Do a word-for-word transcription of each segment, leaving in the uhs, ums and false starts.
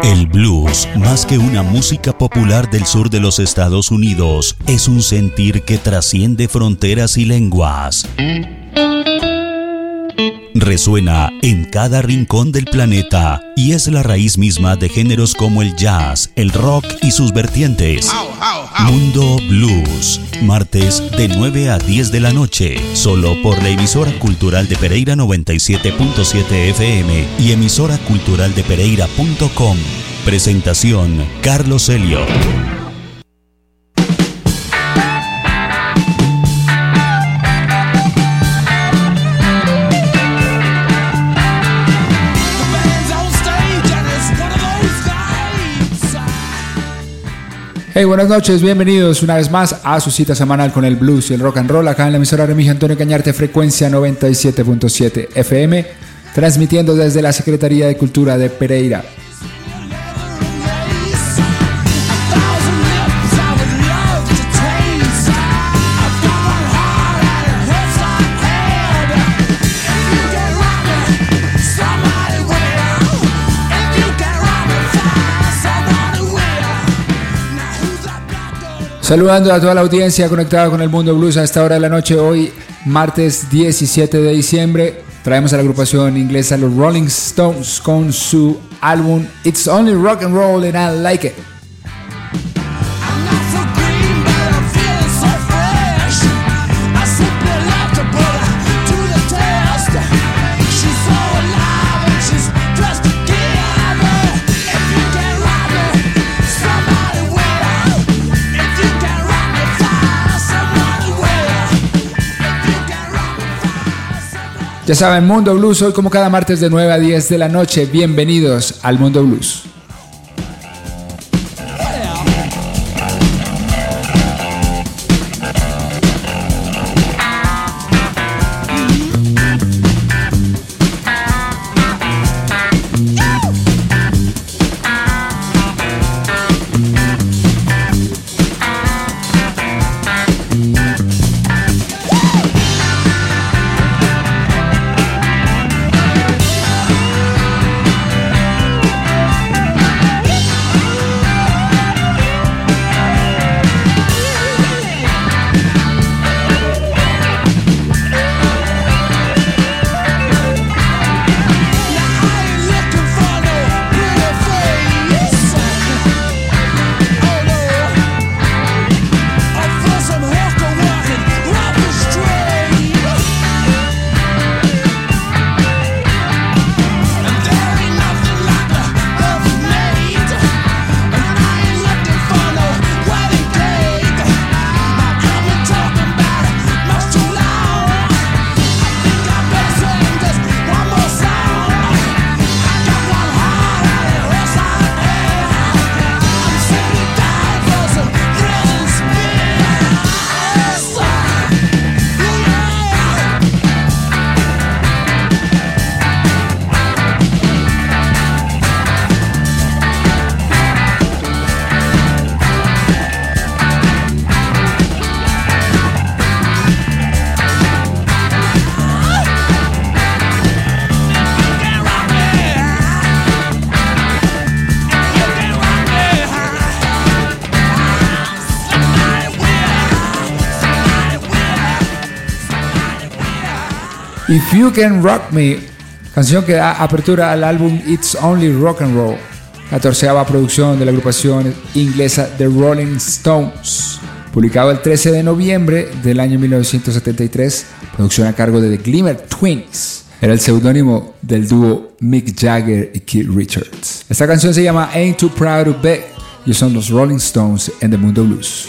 El blues, más que una música popular del sur de los Estados Unidos, es un sentir que trasciende fronteras y lenguas. Resuena en cada rincón del planeta y es la raíz misma de géneros como el jazz, el rock y sus vertientes. Mundo Blues, martes de nueve a diez de la noche, solo por la emisora cultural de Pereira noventa y siete punto siete F M y emisora cultural de Pereira punto com. Presentación, Carlos Elliot. Hey, buenas noches, bienvenidos una vez más a su cita semanal con el blues y el rock and roll acá en la emisora Remigio Antonio Cañarte, frecuencia noventa y siete punto siete F M, transmitiendo desde la Secretaría de Cultura de Pereira. Saludando a toda la audiencia conectada con el Mundo Blues a esta hora de la noche, hoy martes diecisiete de diciembre. Traemos a la agrupación inglesa los Rolling Stones con su álbum It's Only Rock and Roll and I Like It. Ya saben, Mundo Blues, hoy como cada martes de nueve a diez de la noche. Bienvenidos al Mundo Blues. If You Can Rock Me, canción que da apertura al álbum It's Only Rock and Roll, catorceava producción de la agrupación inglesa The Rolling Stones, publicado el trece de noviembre del año mil novecientos setenta y tres, producción a cargo de The Glimmer Twins. Era el seudónimo del dúo Mick Jagger y Keith Richards. Esta canción se llama Ain't Too Proud to Beg y son los Rolling Stones en The Mundo Blues.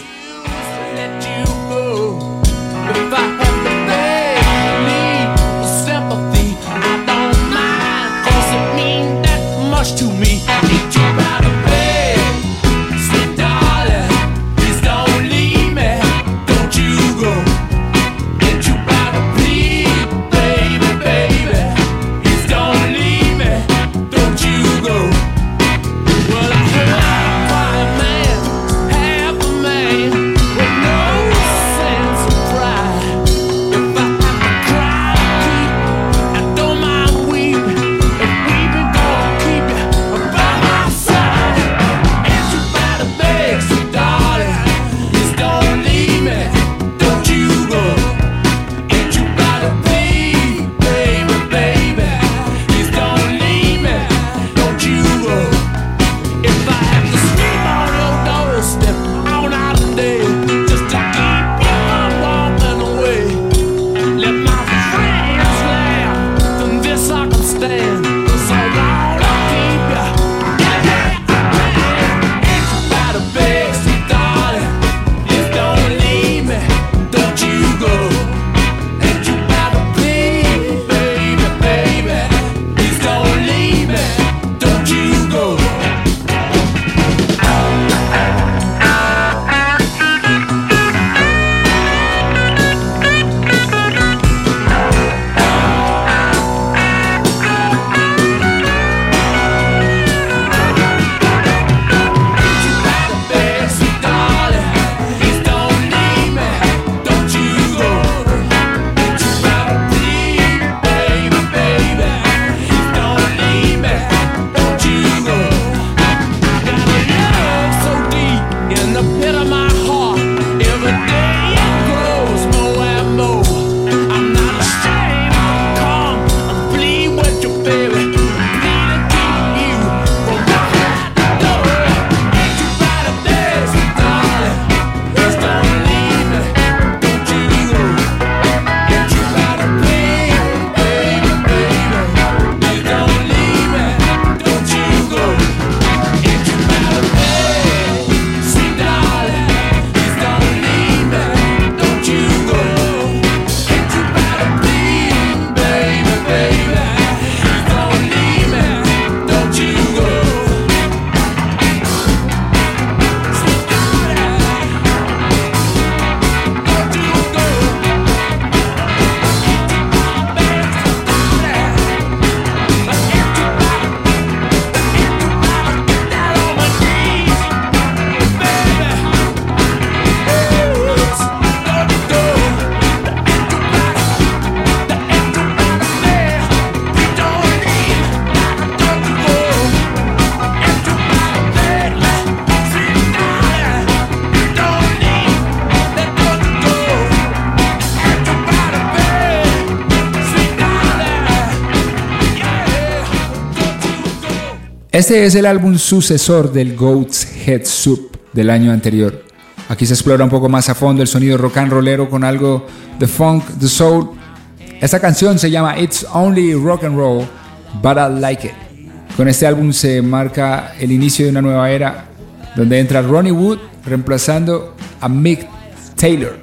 Este es el álbum sucesor del Goat's Head Soup del año anterior. Aquí se explora un poco más a fondo el sonido rock and rollero con algo de funk, de soul. Esta canción se llama It's Only Rock and Roll, But I Like It. Con este álbum se marca el inicio de una nueva era donde entra Ronnie Wood reemplazando a Mick Taylor.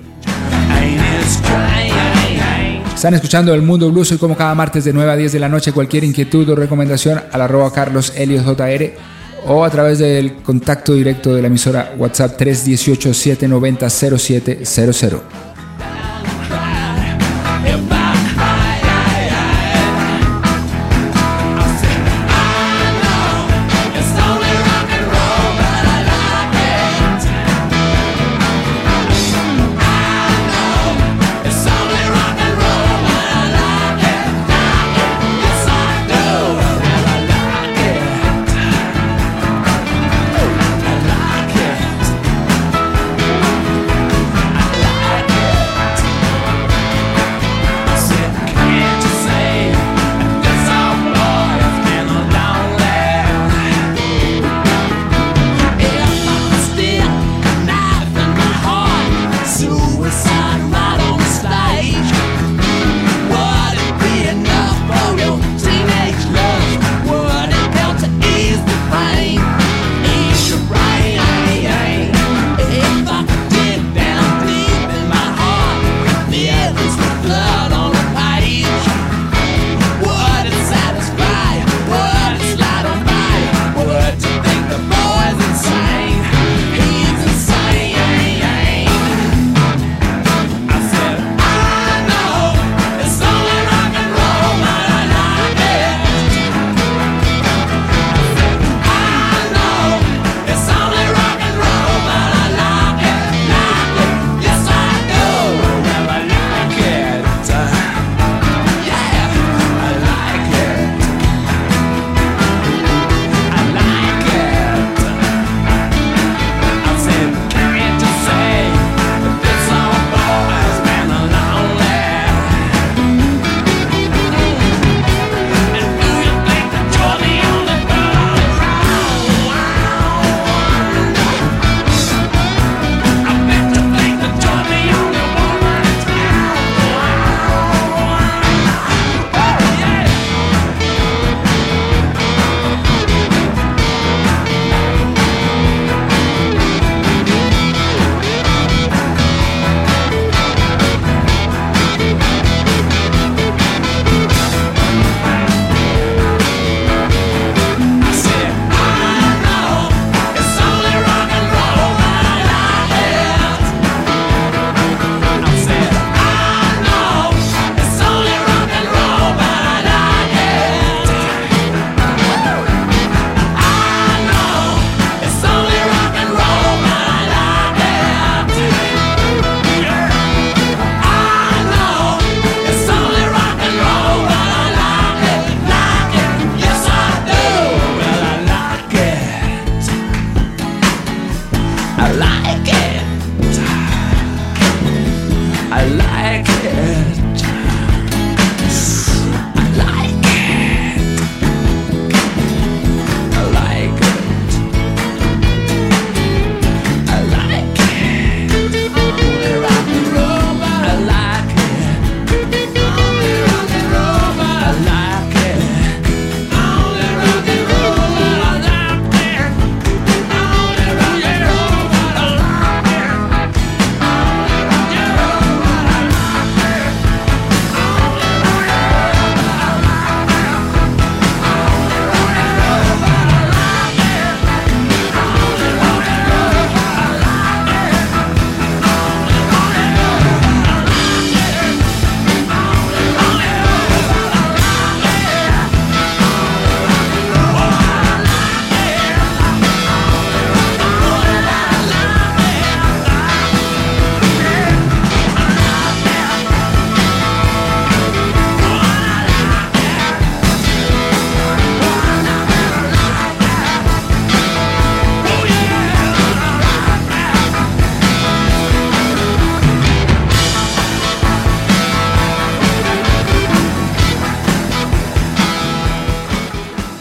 Están escuchando El Mundo Blues y como cada martes de nueve a diez de la noche, cualquier inquietud o recomendación al arroba Carlos Helios J R o a través del contacto directo de la emisora WhatsApp tres uno ocho, siete nueve cero, cero siete cero cero. I like it.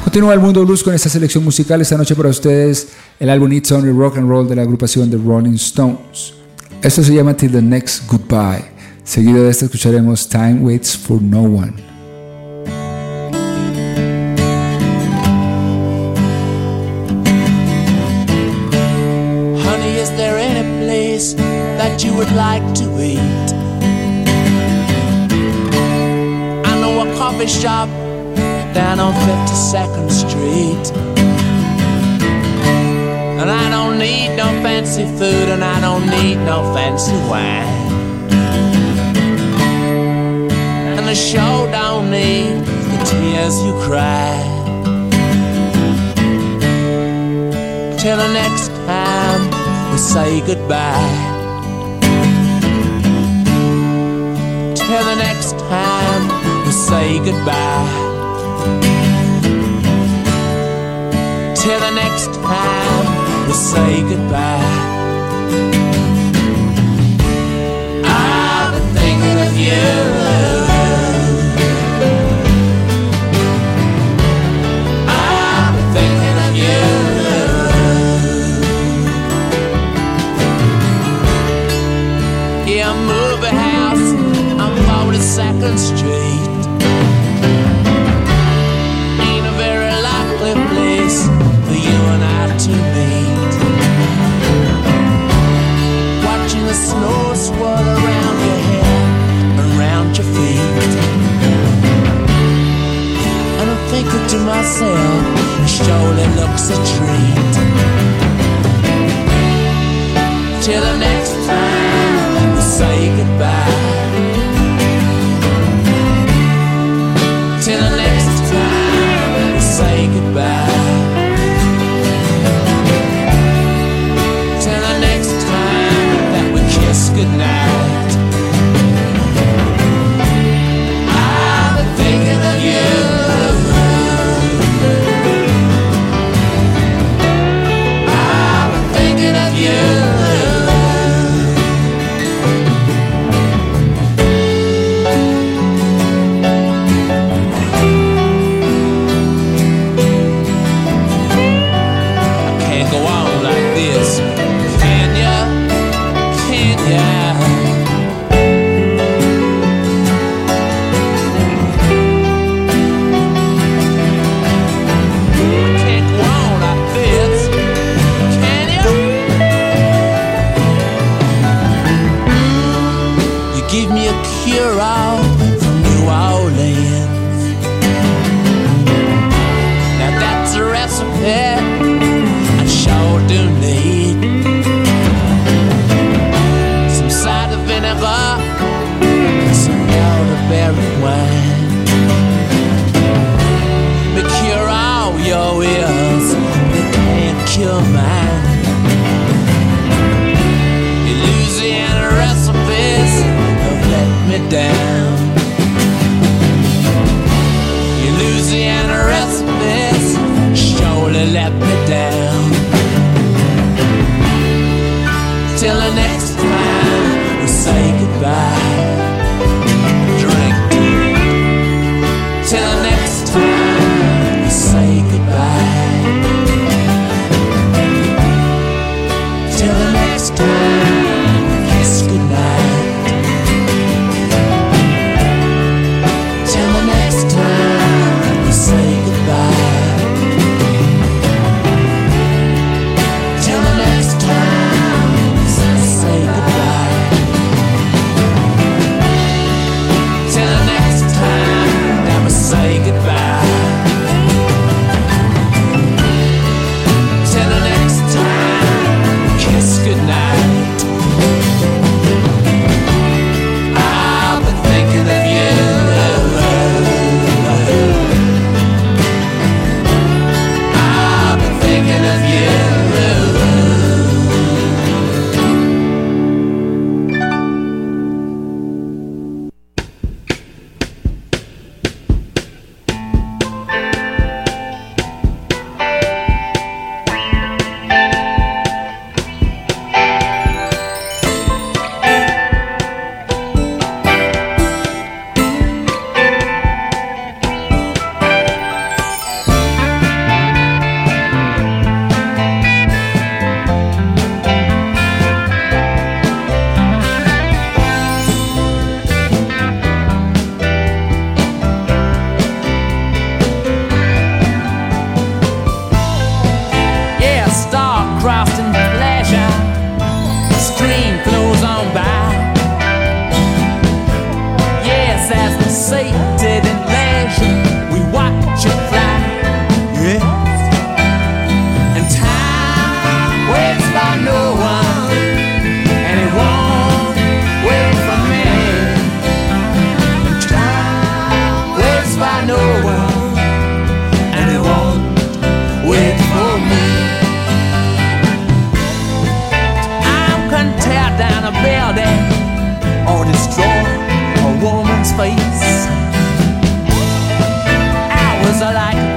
Continúa el Mundo Blues con esta selección musical. Esta noche para ustedes el álbum It's Only Rock and Roll de la agrupación The Rolling Stones. Esto se llama Till the Next Goodbye. Seguido de esto escucharemos Time Waits for No One. Honey, is there any place that you would like to eat? I know a coffee shop down on fifty-second Street. And I don't need no fancy food, and I don't need no fancy wine. And the show don't need the tears you cry. Till the next time we say goodbye. Till the next time we say goodbye. Till the next time we say goodbye. I've been thinking of you. I've been thinking of you. Yeah, movie house on forty-second Street. Ain't a very likely place for you and I to meet. Watching the snow swirl around your hair, around your feet. And I'm thinking to myself, it surely looks a treat. Till the next time we say goodbye. Till the next time we say goodbye. Till the next time that we kiss goodnight. I've been thinking of you. I've been thinking of you. Till the next time, kiss goodnight. star-crossed in pleasure. The stream flows on by. Yes, as the sated in leisure, we watch it fly. Yes. And time waits for no one, and it won't wait for me. And time waits for no one, and it won't wait for me. I'm gonna tear down a building or destroy a woman's face. Hours are like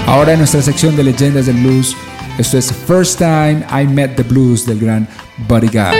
Ahora en nuestra sección de leyendas del blues, esto es First Time I Met the Blues del gran Buddy Guy.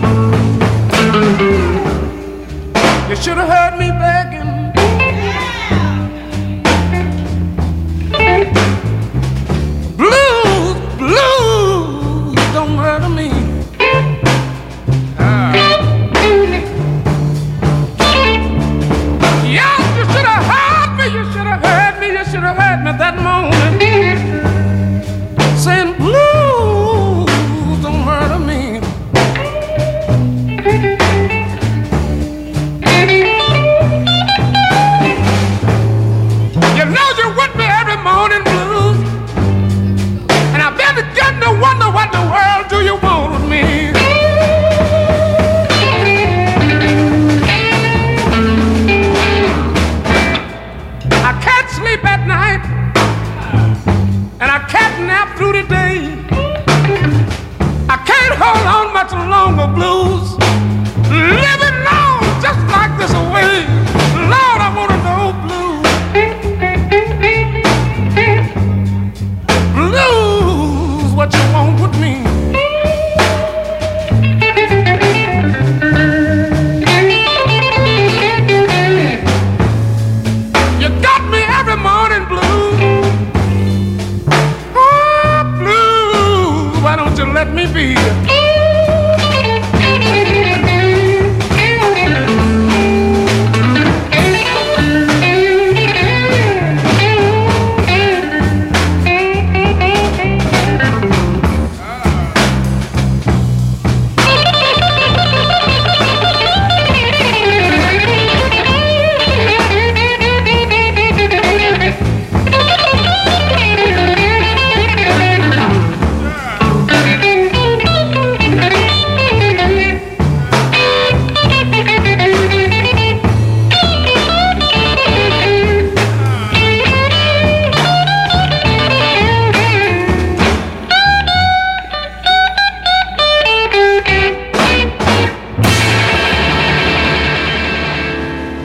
You should have heard me begging.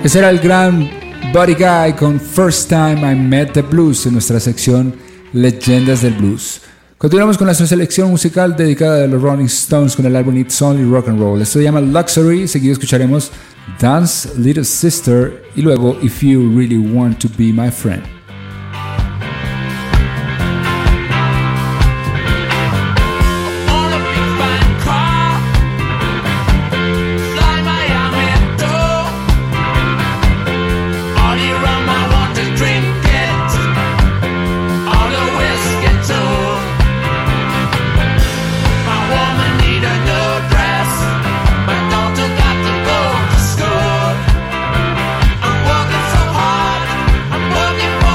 Ese era el gran Buddy Guy con First Time I Met the Blues en nuestra sección Leyendas del Blues. Continuamos con nuestra selección musical dedicada a los Rolling Stones con el álbum It's Only Rock and Roll. Esto se llama Luxury, seguido escucharemos Dance Little Sister y luego If You Really Want to Be My Friend. I'm working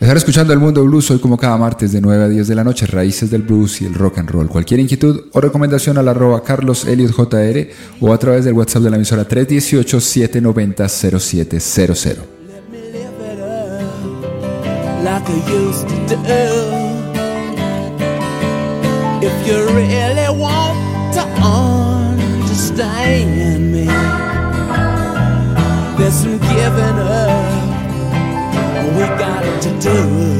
Estar escuchando El Mundo Blues hoy como cada martes de nueve a diez de la noche, raíces del blues y el rock and roll. Cualquier inquietud o recomendación al arroba Carlos Elliot J R o a través del WhatsApp de la emisora tres uno ocho, siete nueve cero, cero siete cero cero. Like I used to do. If you really want to understand me, there's some giving up we got to do.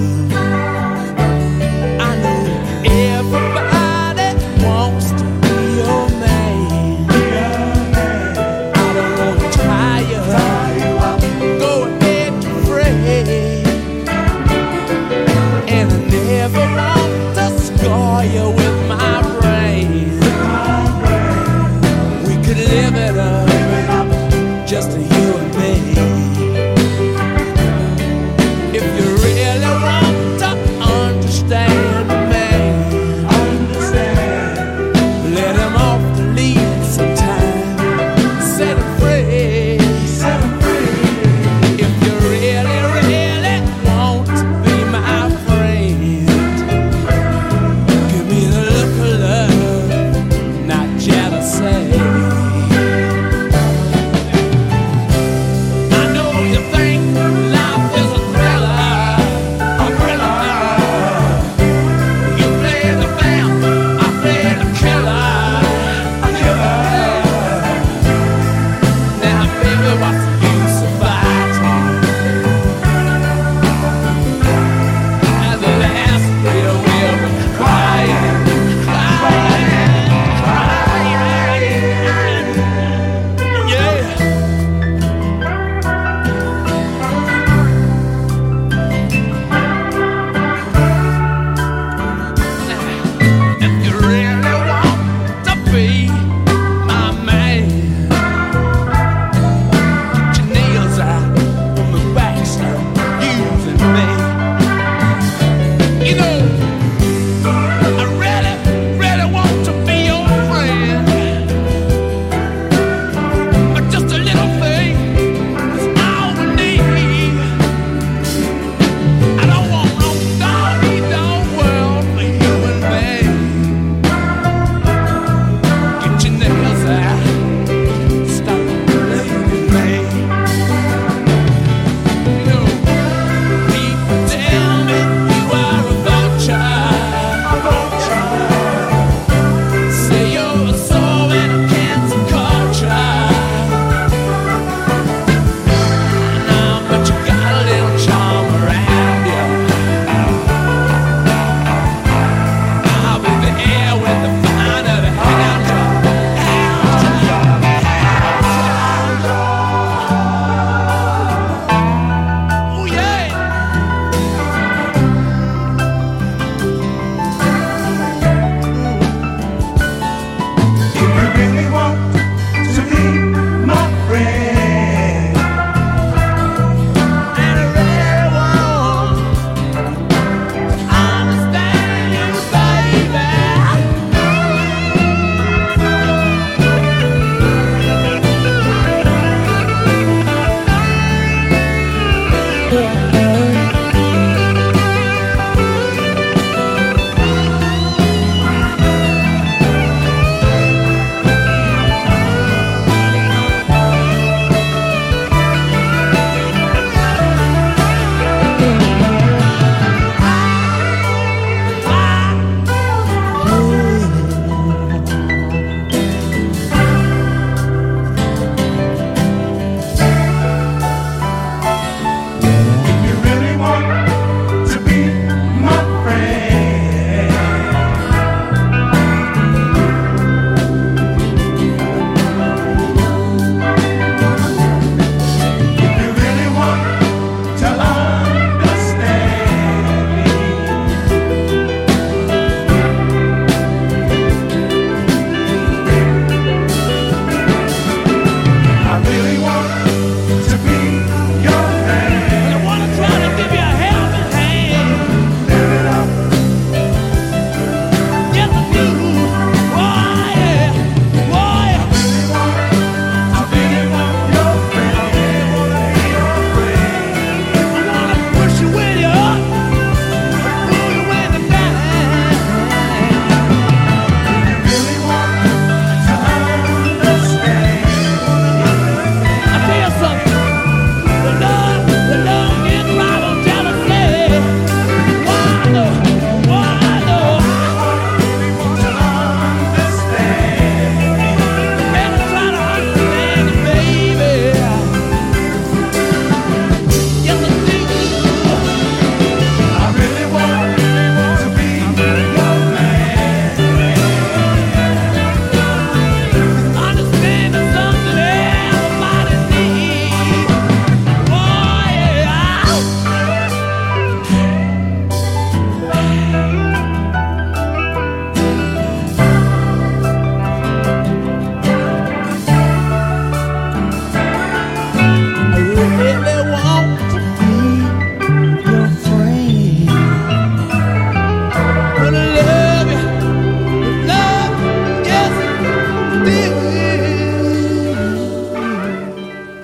I know everybody wants to be your man. I don't want to try you. Go ahead and pray. And I never want to score you with my brain. We could live it up, just you and me. If you really want to understand a man, let him off the lead sometime. Set him free. If you really, really want to be my friend, give me the look of love, not jealousy. I know you think life is a thriller, a thriller. You play the vamp, I play the killer, a killer. Now, baby, what's the use of fighting? At the last day we'll be crying, crying, crying.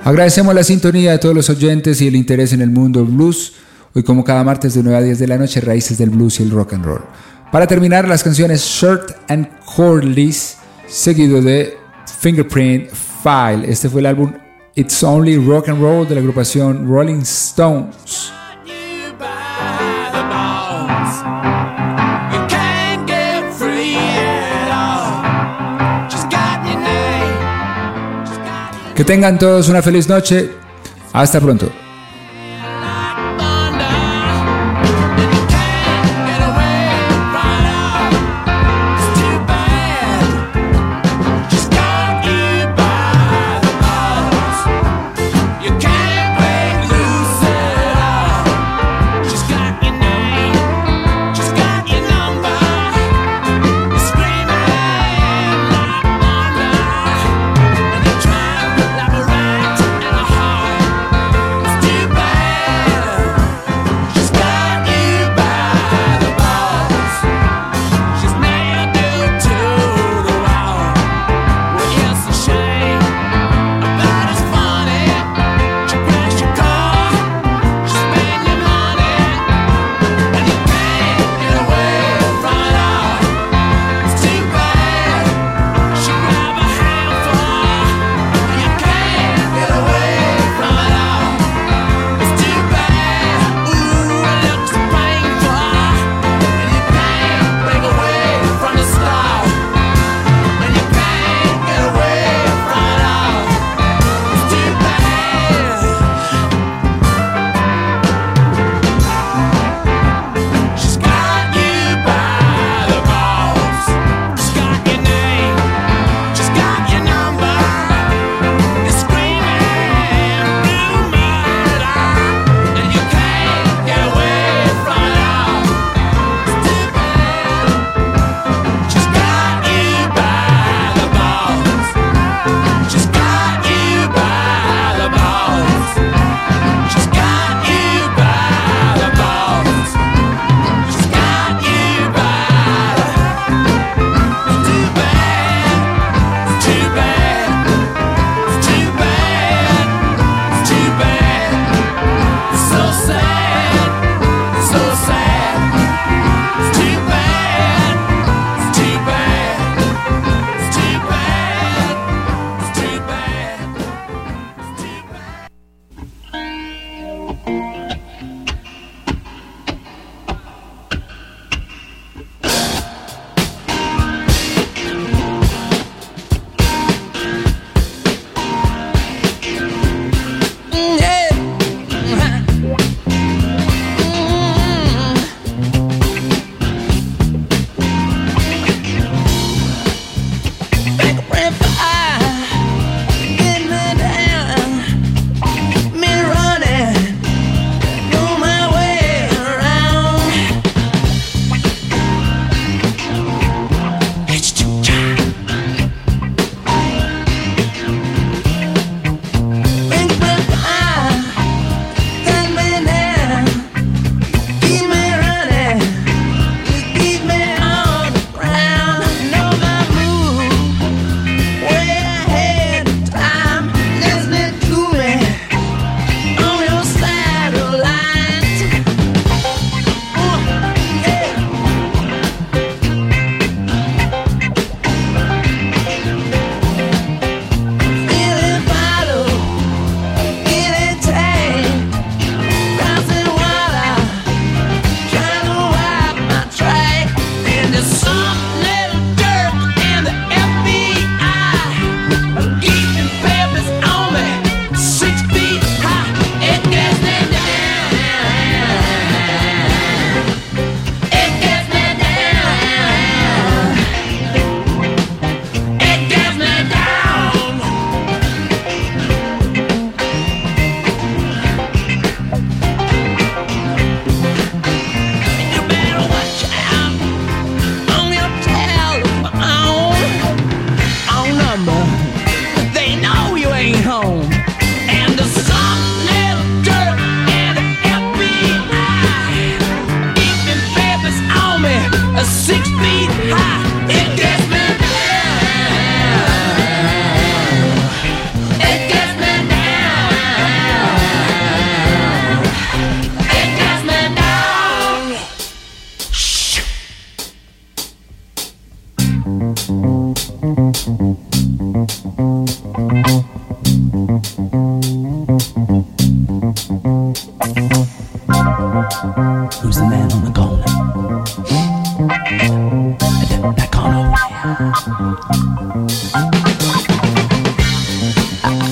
Agradecemos la sintonía de todos los oyentes y el interés en el mundo blues. Hoy, como cada martes de nueve a diez de la noche, raíces del blues y el rock and roll. Para terminar, las canciones Short and Cordless, seguido de Fingerprint File. Este fue el álbum It's Only Rock and Roll de la agrupación Rolling Stones. Que tengan todos una feliz noche. Hasta pronto.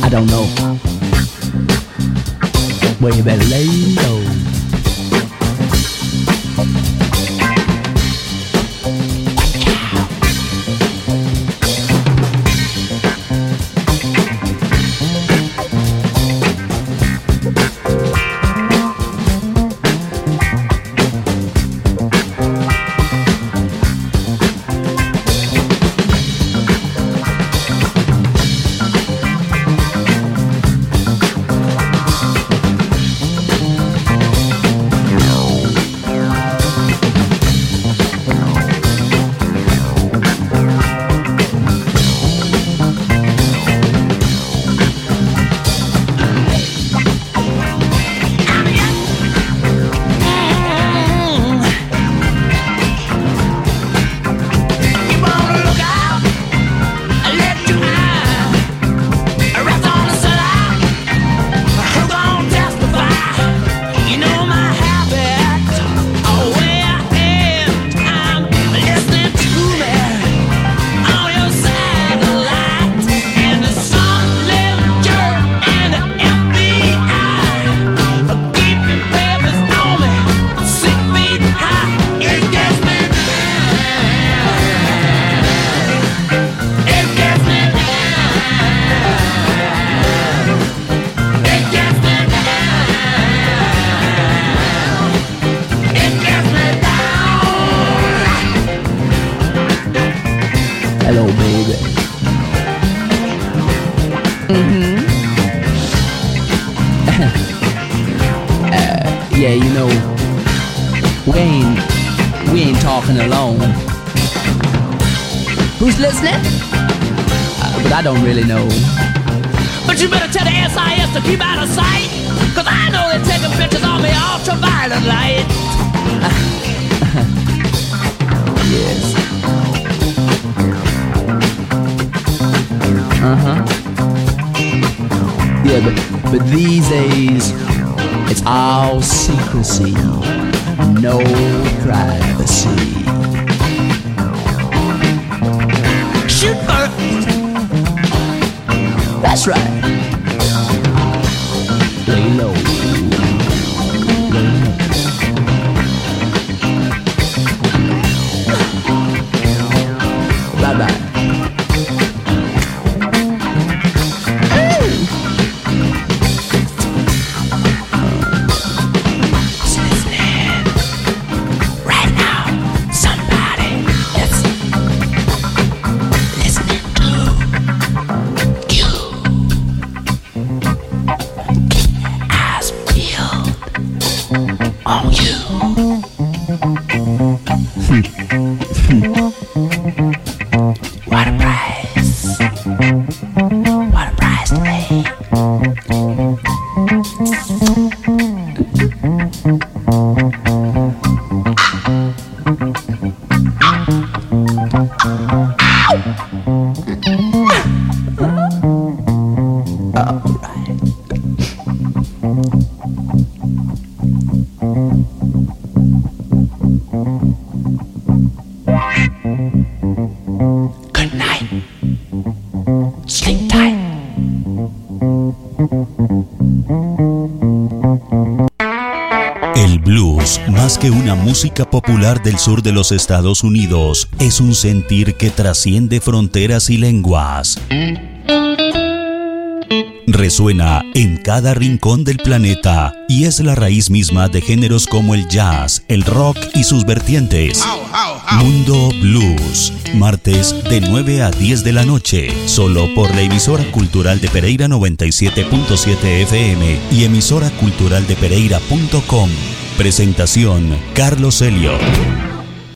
I don't know. Well, you better lay low. Hello, baby. Mm-hmm. uh, yeah, you know, we ain't, we ain't talking alone. Who's listening? Uh, but I don't really know. But you better tell the S I S to keep out of sight, cause I know they're taking pictures on the ultraviolet light. Yes. Uh-huh. Yeah, but, but these days, it's all secrecy, no privacy. Shoot first. That's right. Lay low. Lay low. Bye-bye. What a prize. What a prize to pay. Good night. Sleep tight. El blues, más que una música popular del sur de los Estados Unidos, es un sentir que trasciende fronteras y lenguas. Resuena en cada rincón del planeta y es la raíz misma de géneros como el jazz, el rock y sus vertientes. Mundo Blues, martes de nueve a diez de la noche, solo por la emisora cultural de Pereira noventa y siete punto siete F M y emisora cultural de Pereira punto com. Presentación Carlos Elliot.